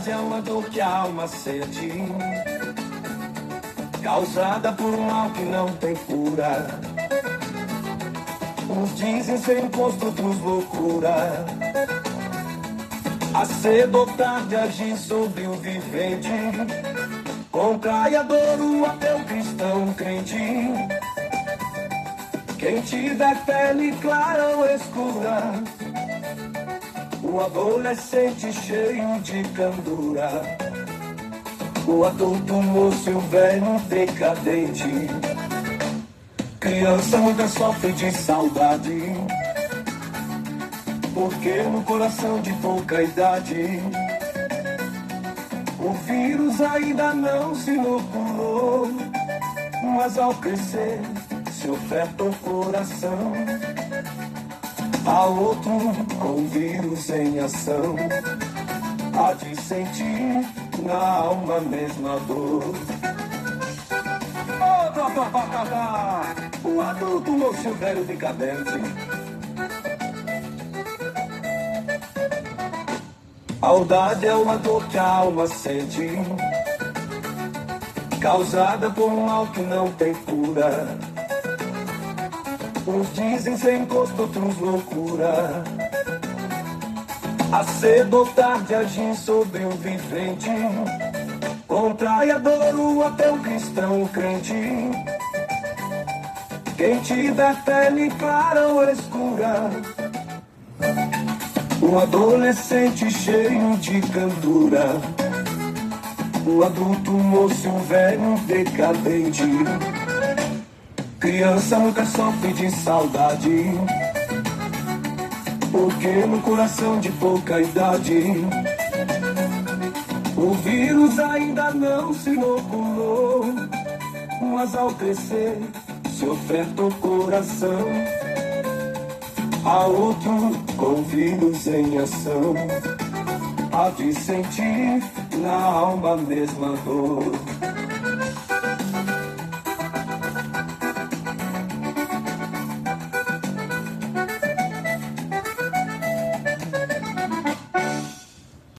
Saudade é uma dor que a alma sente, causada por um mal que não tem cura. Uns dizem ser imposto, outros loucura. A cedo ou tarde agir sobre o vivente, contrai a dor o ateu cristão crente. Quem tiver pele clara ou escura, o adolescente cheio de candura, o adulto moço e o velho decadente. Criança nunca sofre de saudade, porque no coração de pouca idade o vírus ainda não se inoculou, mas ao crescer se oferta o coração a outro com vírus em ação. Há de sentir na alma a mesma dor. O adulto moço velho decadente. Saudade é uma dor que a alma sente, causada por um mal que não tem cura. Uns dizem sem gosto, outros loucura. A cedo ou tarde agir sobre o vivente, contrai a dor o ateu cristão crente. Quem tiver pele clara ou escura, o adolescente cheio de candura, o adulto moço, o velho decadente. Criança nunca sofre de saudade, porque no coração de pouca idade o vírus ainda não se inoculou, mas ao crescer se oferta o coração a outro com vírus em ação. Há de sentir na alma a mesma dor.